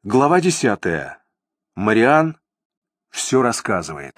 Глава 10. Мариан все рассказывает.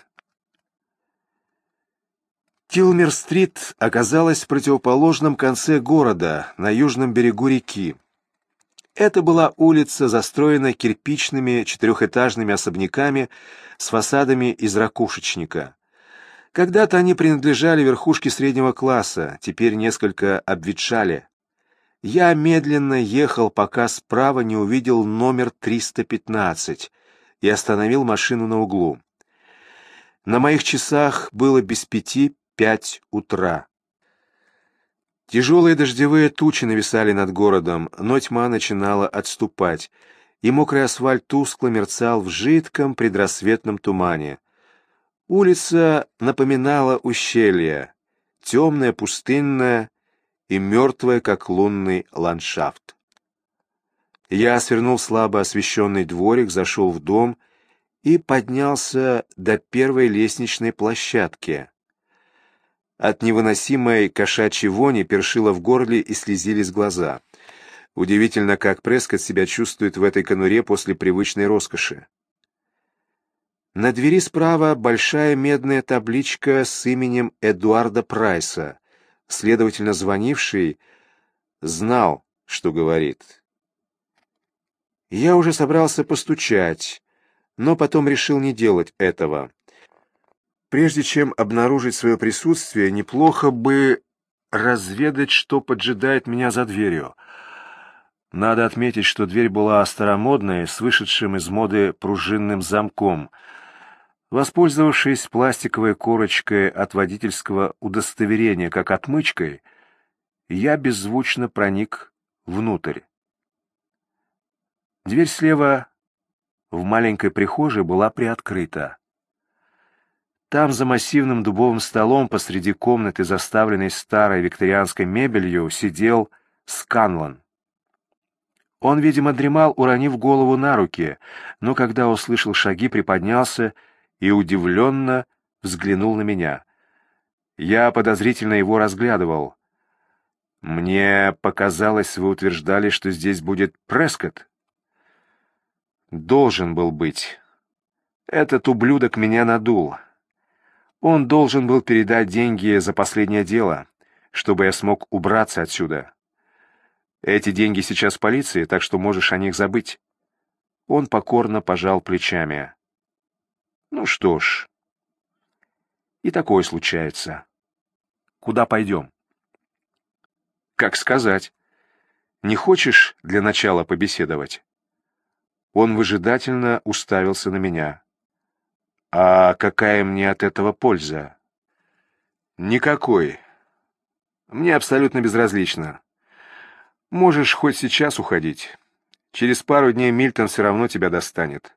Килмер-стрит оказалась в противоположном конце города, на южном берегу реки. Это была улица, застроенная кирпичными четырехэтажными особняками с фасадами из ракушечника. Когда-то они принадлежали верхушке среднего класса, теперь несколько обветшали. Я медленно ехал, пока справа не увидел номер 315 и остановил машину на углу. На моих часах было без 5:05 утра. Тяжелые дождевые тучи нависали над городом, но тьма начинала отступать, и мокрый асфальт тускло мерцал в жидком предрассветном тумане. Улица напоминала ущелье, темное, пустынное и мертвое, как лунный ландшафт. Я свернул в слабо освещенный дворик, зашел в дом и поднялся до первой лестничной площадки. От невыносимой кошачьей вони першило в горле и слезились глаза. Удивительно, как Прескотт себя чувствует в этой конуре после привычной роскоши. На двери справа большая медная табличка с именем Эдуарда Прайса. Следовательно, звонивший знал, что говорит. Я уже собрался постучать, но потом решил не делать этого. Прежде чем обнаружить свое присутствие, неплохо бы разведать, что поджидает меня за дверью. Надо отметить, что дверь была старомодной, с вышедшим из моды пружинным замком. Воспользовавшись пластиковой корочкой от водительского удостоверения как отмычкой, я беззвучно проник внутрь. Дверь слева в маленькой прихожей была приоткрыта. Там за массивным дубовым столом посреди комнаты, заставленной старой викторианской мебелью, сидел Сканлон. Он, видимо, дремал, уронив голову на руки, но когда услышал шаги, приподнялся и удивленно взглянул на меня. Я подозрительно его разглядывал. «Мне показалось, вы утверждали, что здесь будет Прескотт?» «Должен был быть. Этот ублюдок меня надул. Он должен был передать деньги за последнее дело, чтобы я смог убраться отсюда. Эти деньги сейчас в полиции, так что можешь о них забыть». Он покорно пожал плечами. «Ну что ж, и такое случается. Куда пойдем?» «Как сказать. Не хочешь для начала побеседовать?» Он выжидательно уставился на меня. «А какая мне от этого польза?» «Никакой. Мне абсолютно безразлично. Можешь хоть сейчас уходить. Через пару дней Мильтон все равно тебя достанет».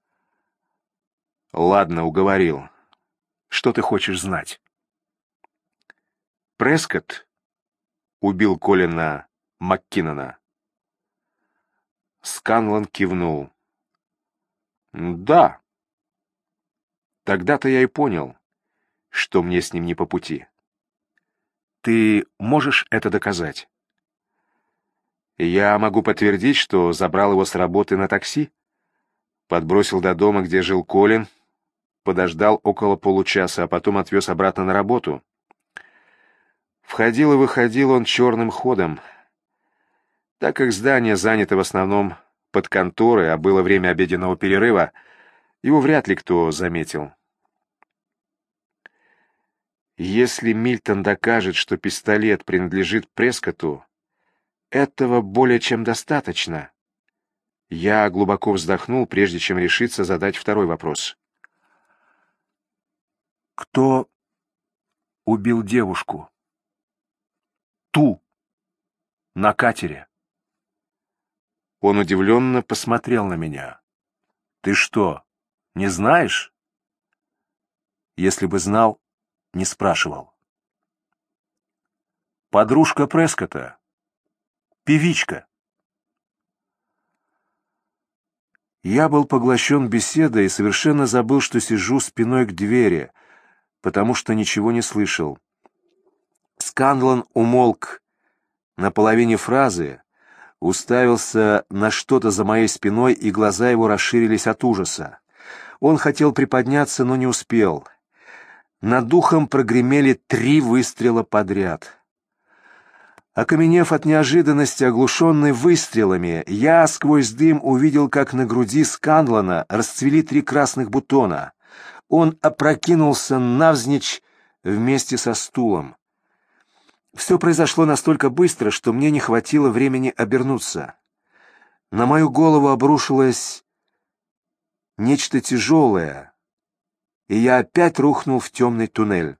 «Ладно, уговорил. Что ты хочешь знать?» «Прескотт убил Колина МакКиннона». Сканлон кивнул. «Да. Тогда-то я и понял, что мне с ним не по пути. Ты можешь это доказать?» «Я могу подтвердить, что забрал его с работы на такси, подбросил до дома, где жил Колин, подождал около получаса, а потом отвез обратно на работу. Входил и выходил он черным ходом. Так как здание занято в основном под конторой, а было время обеденного перерыва, его вряд ли кто заметил. Если Мильтон докажет, что пистолет принадлежит Прескотту, этого более чем достаточно». Я глубоко вздохнул, прежде чем решиться задать второй вопрос. «Кто убил девушку? Ту, на катере?» Он удивленно посмотрел на меня. «Ты что, не знаешь?» «Если бы знал, не спрашивал». «Подружка Прескотта. Певичка». Я был поглощен беседой и совершенно забыл, что сижу спиной к двери, потому что ничего не слышал. Сканлон умолк на половине фразы, уставился на что-то за моей спиной, и глаза его расширились от ужаса. Он хотел приподняться, но не успел. Над духом прогремели 3 выстрела подряд. Окаменев от неожиданности, оглушенный выстрелами, я сквозь дым увидел, как на груди Сканлана расцвели 3 красных бутона. Он опрокинулся навзничь вместе со стулом. Все произошло настолько быстро, что мне не хватило времени обернуться. На мою голову обрушилось нечто тяжелое, и я опять рухнул в темный туннель.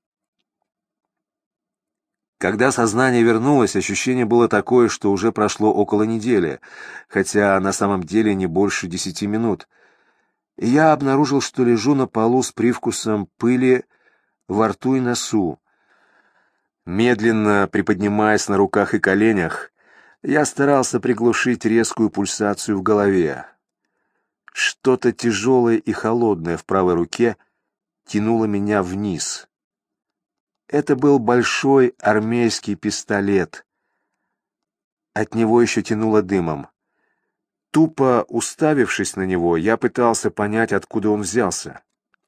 Когда сознание вернулось, ощущение было такое, что уже прошло около недели, хотя на самом деле не больше 10 минут. И я обнаружил, что лежу на полу с привкусом пыли во рту и носу. Медленно приподнимаясь на руках и коленях, я старался приглушить резкую пульсацию в голове. Что-то тяжелое и холодное в правой руке тянуло меня вниз. Это был большой армейский пистолет. От него еще тянуло дымом. Тупо уставившись на него, я пытался понять, откуда он взялся.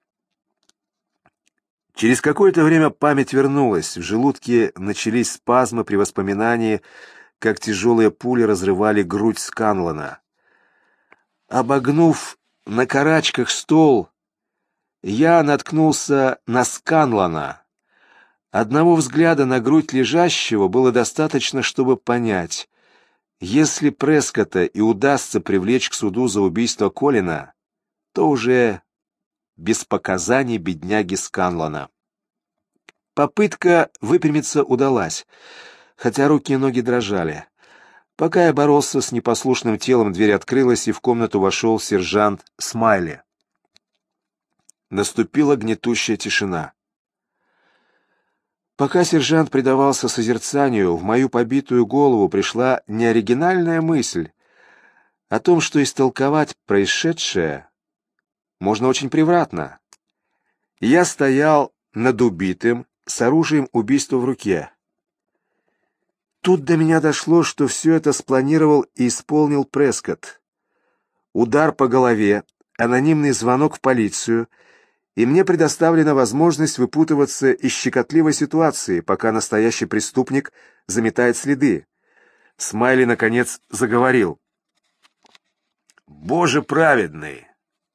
Через какое-то время память вернулась, в желудке начались спазмы при воспоминании, как тяжелые пули разрывали грудь Сканлана. Обогнув на карачках стол, я наткнулся на Сканлана. Одного взгляда на грудь лежащего было достаточно, чтобы понять, если Прескотта и удастся привлечь к суду за убийство Колина, то уже без показаний бедняги Сканлана. Попытка выпрямиться удалась, хотя руки и ноги дрожали. Пока я боролся с непослушным телом, дверь открылась, и в комнату вошел сержант Смайли. Наступила гнетущая тишина. Пока сержант предавался созерцанию, в мою побитую голову пришла неоригинальная мысль о том, что истолковать происшедшее можно очень превратно. Я стоял над убитым с оружием убийства в руке. Тут до меня дошло, что все это спланировал и исполнил Прескотт. Удар по голове, анонимный звонок в полицию, и мне предоставлена возможность выпутываться из щекотливой ситуации, пока настоящий преступник заметает следы. Смайли, наконец, заговорил. «Боже праведный!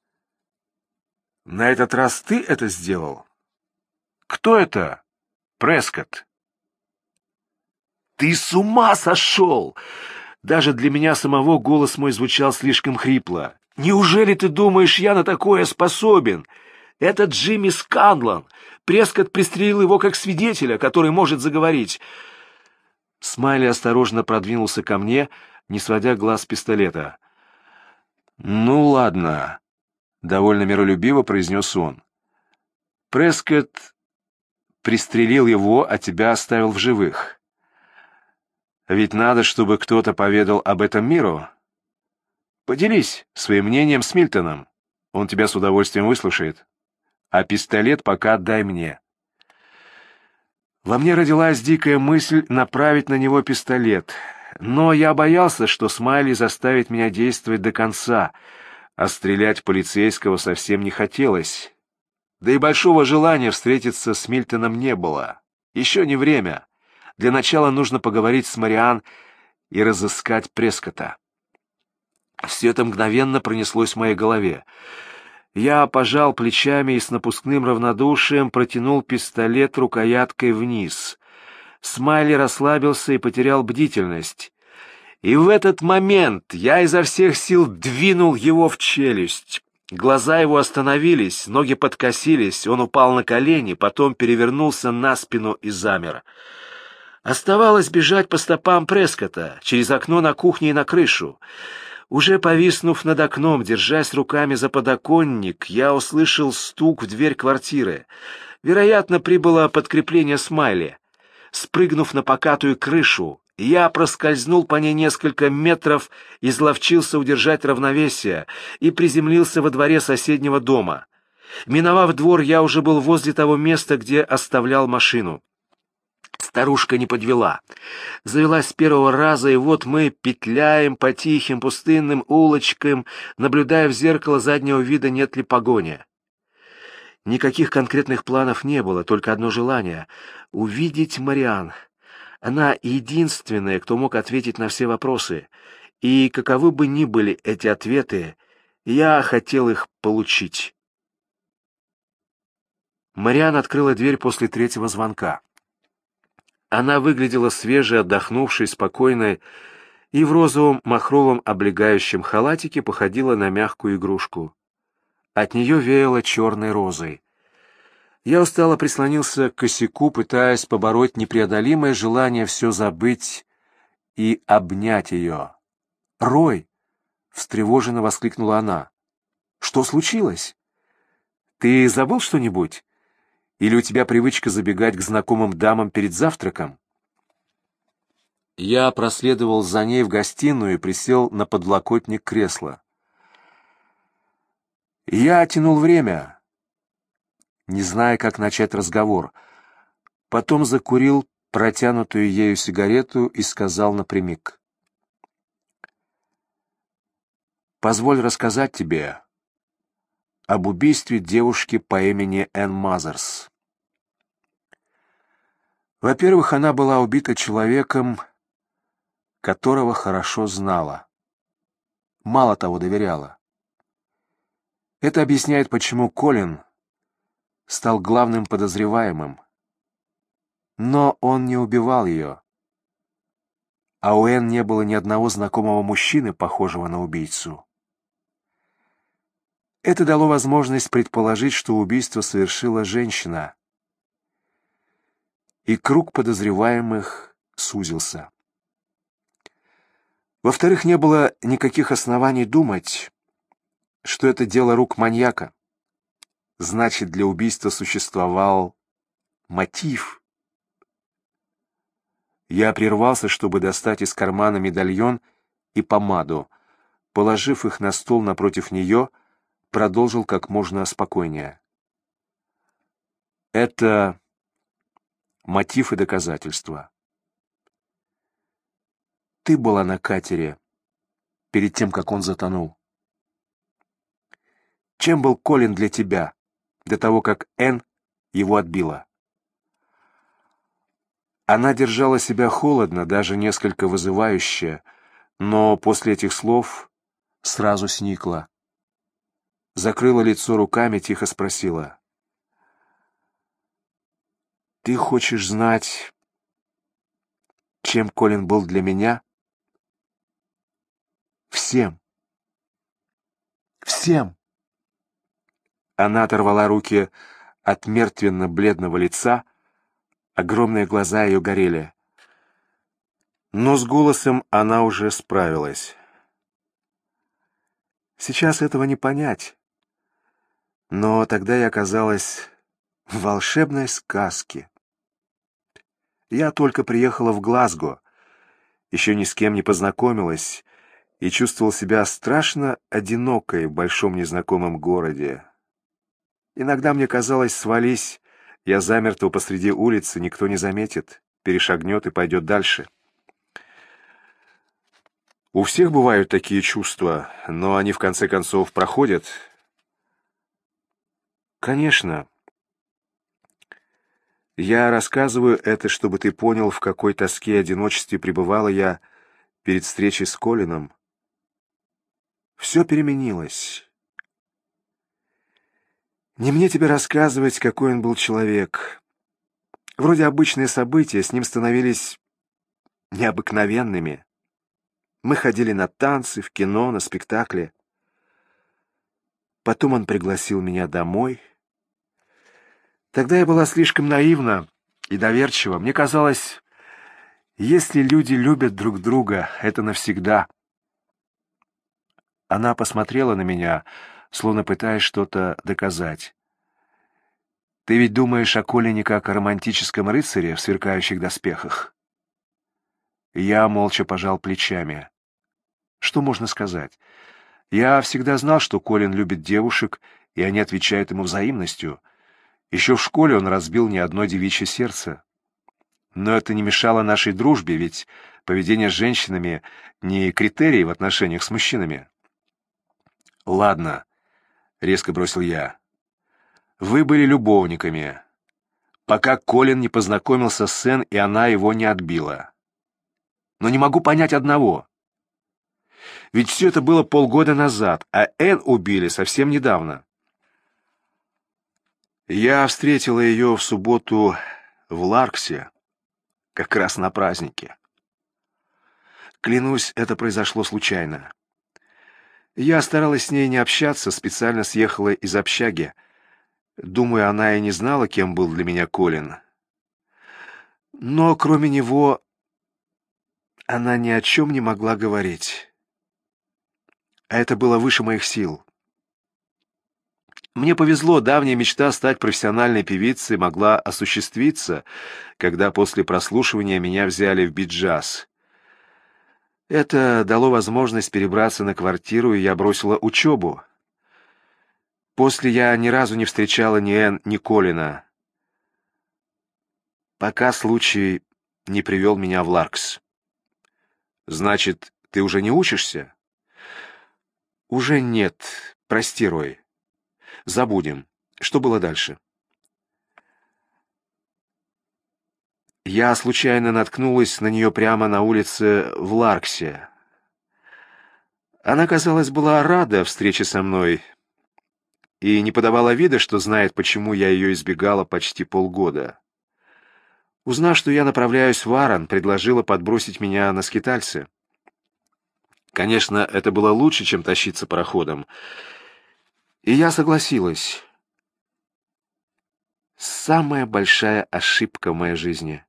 На этот раз ты это сделал? Кто это, Прескотт?» «Ты с ума сошел!» Даже для меня самого голос мой звучал слишком хрипло. «Неужели ты думаешь, я на такое способен? Это Джимми Сканлан. Прескотт пристрелил его как свидетеля, который может заговорить». Смайли осторожно продвинулся ко мне, не сводя глаз с пистолета. «Ну ладно», — довольно миролюбиво произнес он. «Прескотт пристрелил его, а тебя оставил в живых. Ведь надо, чтобы кто-то поведал об этом миру. Поделись своим мнением с Мильтоном. Он тебя с удовольствием выслушает. А пистолет пока отдай мне». Во мне родилась дикая мысль направить на него пистолет, но я боялся, что Смайли заставит меня действовать до конца, а стрелять в полицейского совсем не хотелось. Да и большого желания встретиться с Мильтоном не было. Еще не время. Для начала нужно поговорить с Мариан и разыскать Прескотта. Все это мгновенно пронеслось в моей голове. Я пожал плечами и с напускным равнодушием протянул пистолет рукояткой вниз. Смайли расслабился и потерял бдительность. И в этот момент я изо всех сил двинул его в челюсть. Глаза его остановились, ноги подкосились, он упал на колени, потом перевернулся на спину и замер. Оставалось бежать по стопам Прескотта, через окно на кухне и на крышу. Уже повиснув над окном, держась руками за подоконник, я услышал стук в дверь квартиры. Вероятно, прибыло подкрепление Смайли. Спрыгнув на покатую крышу, я проскользнул по ней несколько метров, изловчился удержать равновесие и приземлился во дворе соседнего дома. Миновав двор, я уже был возле того места, где оставлял машину. Старушка не подвела. Завелась с первого раза, и вот мы петляем по тихим пустынным улочкам, наблюдая в зеркало заднего вида, нет ли погони. Никаких конкретных планов не было, только одно желание — увидеть Мариан. Она единственная, кто мог ответить на все вопросы, и каковы бы ни были эти ответы, я хотел их получить. Мариан открыла дверь после третьего звонка. Она выглядела свежей, отдохнувшей, спокойной, и в розовом махровом облегающем халатике походила на мягкую игрушку. От нее веяло черной розой. Я устало прислонился к косяку, пытаясь побороть непреодолимое желание все забыть и обнять ее. «Рой!» — встревоженно воскликнула она. «Что случилось? Ты забыл что-нибудь? Или у тебя привычка забегать к знакомым дамам перед завтраком?» Я проследовал за ней в гостиную и присел на подлокотник кресла. Я тянул время, не зная, как начать разговор. Потом закурил протянутую ею сигарету и сказал напрямик: «Позволь рассказать тебе об убийстве девушки по имени Энн Мазерс. Во-первых, она была убита человеком, которого хорошо знала. Мало того, доверяла. Это объясняет, почему Колин стал главным подозреваемым. Но он не убивал ее. А у Энн не было ни одного знакомого мужчины, похожего на убийцу. Это дало возможность предположить, что убийство совершила женщина. И круг подозреваемых сузился. Во-вторых, не было никаких оснований думать, что это дело рук маньяка. Значит, для убийства существовал мотив. Я прервался, чтобы достать из кармана медальон и помаду. Положив их на стол напротив нее, продолжил как можно спокойнее. Это мотив и доказательства. Ты была на катере перед тем, как он затонул. Чем был Колин для тебя до того, как Энн его отбила? Она держала себя холодно, даже несколько вызывающе, но после этих слов сразу сникла. Закрыла лицо руками, тихо спросила: «Ты хочешь знать, чем Колин был для меня?» «Всем. Всем!» Она оторвала руки от мертвенно-бледного лица, огромные глаза ее горели. Но с голосом она уже справилась. Сейчас этого не понять. Но тогда я оказалась в волшебной сказке. Я только приехала в Глазго, еще ни с кем не познакомилась и чувствовал себя страшно одинокой в большом незнакомом городе. Иногда мне казалось, свались я замертво посреди улицы, никто не заметит, перешагнет и пойдет дальше. У всех бывают такие чувства, но они в конце концов проходят. Конечно. Я рассказываю это, чтобы ты понял, в какой тоске и одиночестве пребывала я перед встречей с Колином. Все переменилось. Не мне тебе рассказывать, какой он был человек. Вроде обычные события с ним становились необыкновенными. Мы ходили на танцы, в кино, на спектакли. Потом он пригласил меня домой. Тогда я была слишком наивна и доверчива. Мне казалось, если люди любят друг друга, это навсегда. Она посмотрела на меня, словно пытаясь что-то доказать. «Ты ведь думаешь о Колине как о романтическом рыцаре в сверкающих доспехах?» Я молча пожал плечами. Что можно сказать? Я всегда знал, что Колин любит девушек, и они отвечают ему взаимностью. Еще в школе он разбил не одно девичье сердце. Но это не мешало нашей дружбе, ведь поведение с женщинами не критерий в отношениях с мужчинами. «Ладно», — резко бросил я, — «вы были любовниками, пока Колин не познакомился с Энн, и она его не отбила. Но не могу понять одного. Ведь все это было полгода назад, а Энн убили совсем недавно. Я встретила ее в субботу в Ларксе, как раз на празднике. Клянусь, это произошло случайно. Я старалась с ней не общаться, специально съехала из общаги. Думаю, она и не знала, кем был для меня Колин. Но кроме него она ни о чем не могла говорить. А это было выше моих сил. Мне повезло, давняя мечта стать профессиональной певицей могла осуществиться, когда после прослушивания меня взяли в би-джаз. Это дало возможность перебраться на квартиру, и я бросила учебу. После я ни разу не встречала ни Энн, ни Колина, пока случай не привел меня в Ларкс. «Значит, ты уже не учишься?» «Уже нет. Прости, Рой. Забудем. Что было дальше?» Я случайно наткнулась на нее прямо на улице в Ларксе. Она, казалось, была рада встрече со мной и не подавала вида, что знает, почему я ее избегала почти полгода. Узнав, что я направляюсь в Аран, предложила подбросить меня на скитальцы. Конечно, это было лучше, чем тащиться пароходом, и я согласилась. Самая большая ошибка в моей жизни.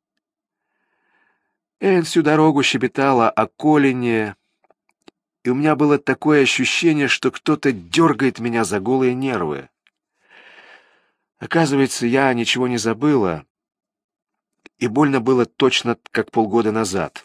Энн всю дорогу щебетала о Колине, и у меня было такое ощущение, что кто-то дергает меня за голые нервы. Оказывается, я ничего не забыла, и больно было точно как полгода назад.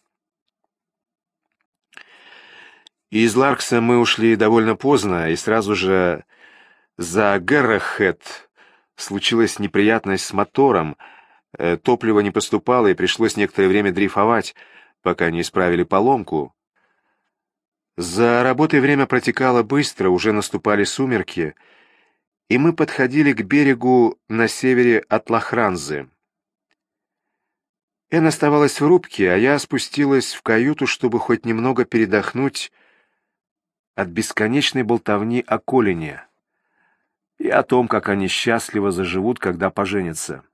Из Ларкса мы ушли довольно поздно, и сразу же за Гэррохэт случилась неприятность с мотором. Топливо не поступало, и пришлось некоторое время дрейфовать, пока не исправили поломку. За работой время протекало быстро, уже наступали сумерки, и мы подходили к берегу на севере от Лохранзы. Энн оставалась в рубке, а я спустилась в каюту, чтобы хоть немного передохнуть от бесконечной болтовни о Колине и о том, как они счастливо заживут, когда поженятся.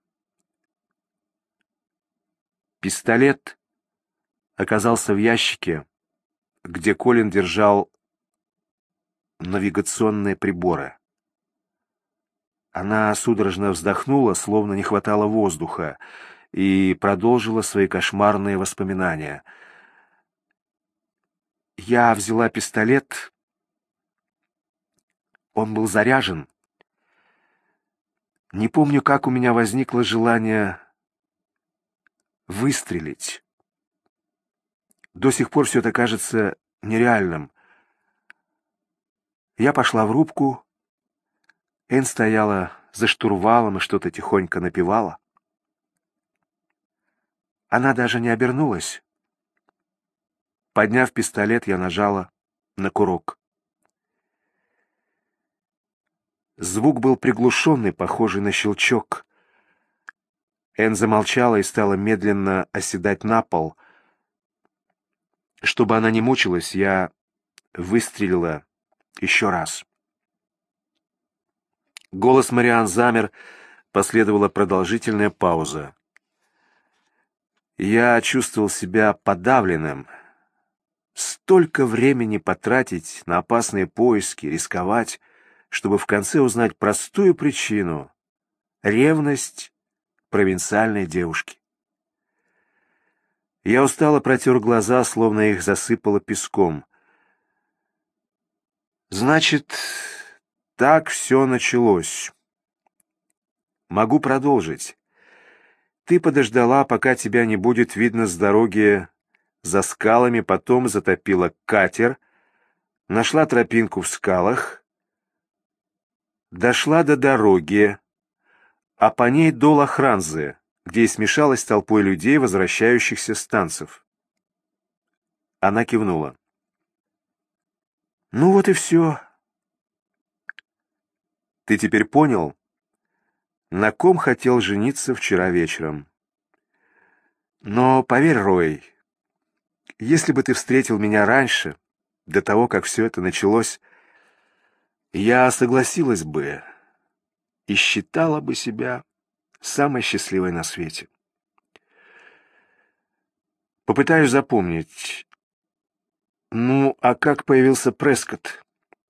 Пистолет оказался в ящике, где Колин держал навигационные приборы. Она судорожно вздохнула, словно не хватало воздуха, и продолжила свои кошмарные воспоминания. Я взяла пистолет. Он был заряжен. Не помню, как у меня возникло желание выстрелить. До сих пор все это кажется нереальным. Я пошла в рубку. Энн стояла за штурвалом и что-то тихонько напевала. Она даже не обернулась. Подняв пистолет, я нажала на курок. Звук был приглушенный, похожий на щелчок. Энн замолчала и стала медленно оседать на пол. Чтобы она не мучилась, я выстрелила еще раз. Голос Мариан замер, последовала продолжительная пауза. Я чувствовал себя подавленным. Столько времени потратить на опасные поиски, рисковать, чтобы в конце узнать простую причину — ревность провинциальной девушки. Я устало протер глаза, словно их засыпало песком. Значит, так все началось. Могу продолжить. Ты подождала, пока тебя не будет видно с дороги за скалами, потом затопила катер, нашла тропинку в скалах, дошла до дороги, а по ней до Лохранзы, где и смешалась с толпой людей, возвращающихся с танцев. Она кивнула. «Ну вот и все. Ты теперь понял, на ком хотел жениться вчера вечером? Но поверь, Рой, если бы ты встретил меня раньше, до того, как все это началось, я согласилась бы и считала бы себя самой счастливой на свете. Попытаюсь запомнить. Ну, а как появился Прескотт?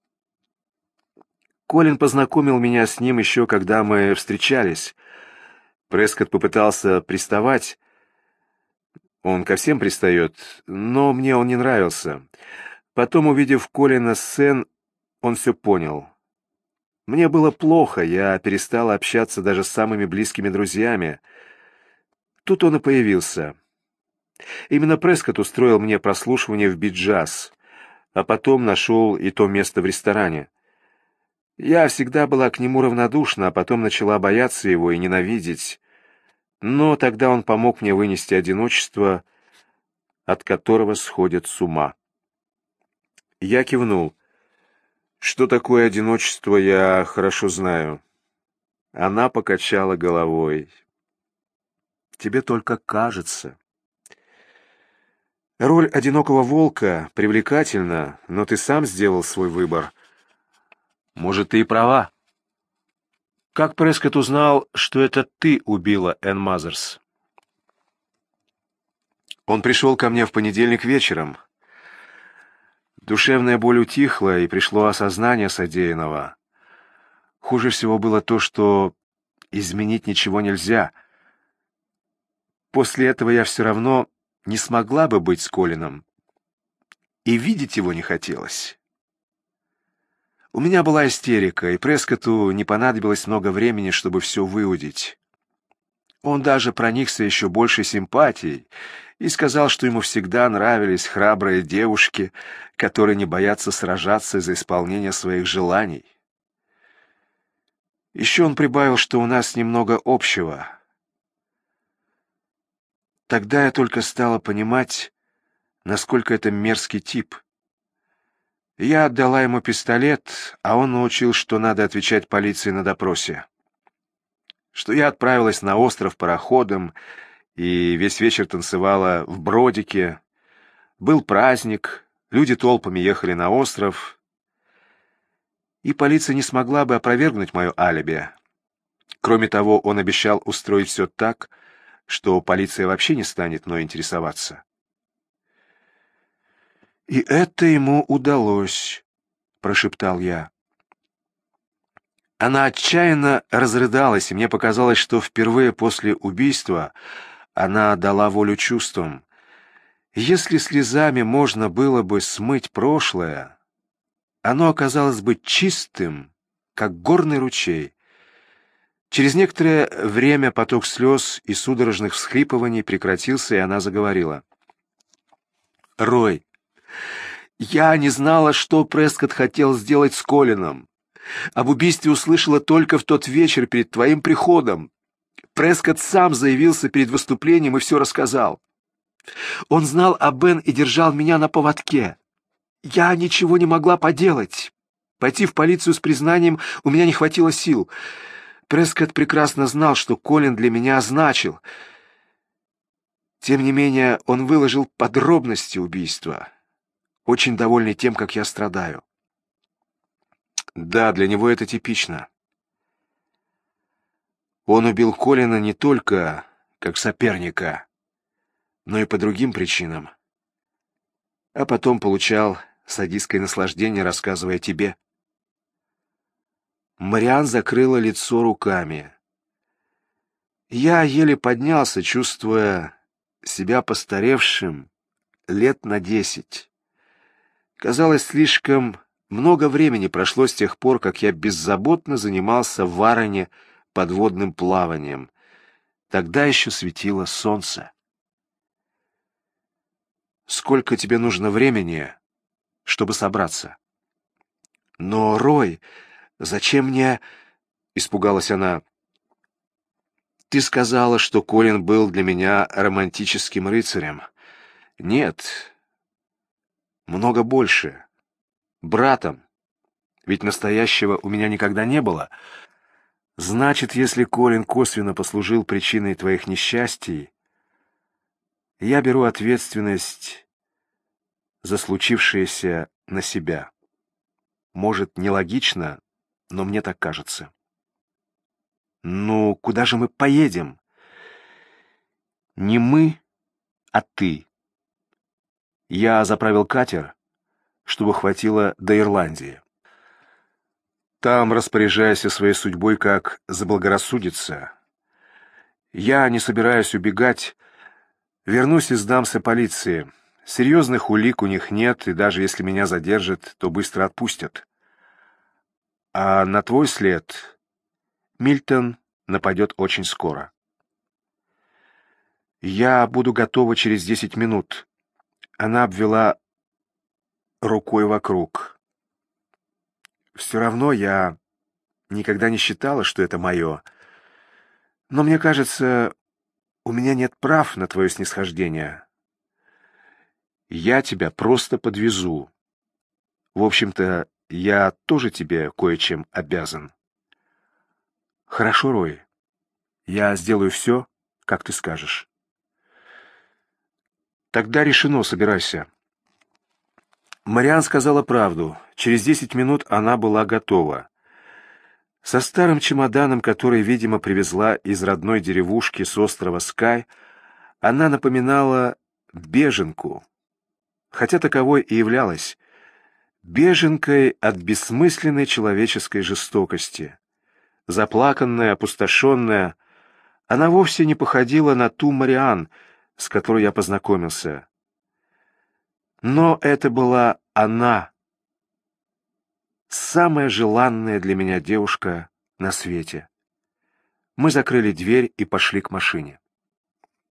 Колин познакомил меня с ним еще когда мы встречались. Прескотт попытался приставать. Он ко всем пристает, но мне он не нравился. Потом, увидев Колина с сцен, он все понял. Мне было плохо, я перестала общаться даже с самыми близкими друзьями. Тут он и появился. Именно Прескотт устроил мне прослушивание в Би-джаз, а потом нашел и то место в ресторане. Я всегда была к нему равнодушна, а потом начала бояться его и ненавидеть. Но тогда он помог мне вынести одиночество, от которого сходят с ума. Я кивнул. Что такое одиночество, я хорошо знаю. Она покачала головой. Тебе только кажется. Роль одинокого волка привлекательна, но ты сам сделал свой выбор. Может, ты и права. Как Прескотт узнал, что это ты убила Энн Мазерс? Он пришел ко мне в понедельник вечером. Душевная боль утихла, и пришло осознание содеянного. Хуже всего было то, что изменить ничего нельзя. После этого я все равно не смогла бы быть с Колином. И видеть его не хотелось. У меня была истерика, и Прескотту не понадобилось много времени, чтобы все выудить. Он даже проникся еще большей симпатией и сказал, что ему всегда нравились храбрые девушки, которые не боятся сражаться за исполнение своих желаний. Еще он прибавил, что у нас немного общего. Тогда я только стала понимать, насколько это мерзкий тип. Я отдала ему пистолет, а он научил, что надо отвечать полиции на допросе. Что я отправилась на остров пароходом и весь вечер танцевала в Бродике. Был праздник, люди толпами ехали на остров, и полиция не смогла бы опровергнуть мое алиби. Кроме того, он обещал устроить все так, что полиция вообще не станет мной интересоваться. «И это ему удалось», — прошептал я. Она отчаянно разрыдалась, и мне показалось, что впервые после убийства она дала волю чувствам. Если слезами можно было бы смыть прошлое, оно оказалось бы чистым, как горный ручей. Через некоторое время поток слез и судорожных всхлипываний прекратился, и она заговорила. «Рой, я не знала, что Прескотт хотел сделать с Колином. Об убийстве услышала только в тот вечер перед твоим приходом. Прескотт сам заявился перед выступлением и все рассказал. Он знал о Бен и держал меня на поводке. Я ничего не могла поделать. Пойти в полицию с признанием у меня не хватило сил. Прескотт прекрасно знал, что Колин для меня значил. Тем не менее, он выложил подробности убийства, очень довольный тем, как я страдаю. Да, для него это типично. Он убил Колина не только как соперника, но и по другим причинам. А потом получал садистское наслаждение, рассказывая тебе. Мариан закрыла лицо руками. Я еле поднялся, чувствуя себя постаревшим лет на 10. Казалось, слишком много времени прошло с тех пор, как я беззаботно занимался в Варене подводным плаванием. Тогда еще светило солнце. Сколько тебе нужно времени, чтобы собраться? Но, Рой, зачем мне... Испугалась она. Ты сказала, что Колин был для меня романтическим рыцарем. Нет, много больше. Братом. Ведь настоящего у меня никогда не было. Значит, если Колин косвенно послужил причиной твоих несчастий, я беру ответственность за случившееся на себя. Может, нелогично, но мне так кажется. Ну, куда же мы поедем? Не мы, а ты. Я заправил катер, чтобы хватило до Ирландии. Там распоряжайся своей судьбой, как заблагорассудится. Я не собираюсь убегать. Вернусь и сдамся полиции. Серьезных улик у них нет, и даже если меня задержат, то быстро отпустят. А на твой след Мильтон нападет очень скоро. Я буду готова через 10 минут. Она обвела рукой вокруг. Все равно я никогда не считала, что это мое. Но мне кажется, у меня нет прав на твое снисхождение. Я тебя просто подвезу. В общем-то, я тоже тебе кое-чем обязан. Хорошо, Рой. Я сделаю все, как ты скажешь. Тогда решено, собирайся. Мариан сказала правду. Через 10 минут она была готова. Со старым чемоданом, который, видимо, привезла из родной деревушки с острова Скай, она напоминала беженку, хотя таковой и являлась, беженкой от бессмысленной человеческой жестокости. Заплаканная, опустошенная, она вовсе не походила на ту Мариан, с которой я познакомился. Но это была она, самая желанная для меня девушка на свете. Мы закрыли дверь и пошли к машине.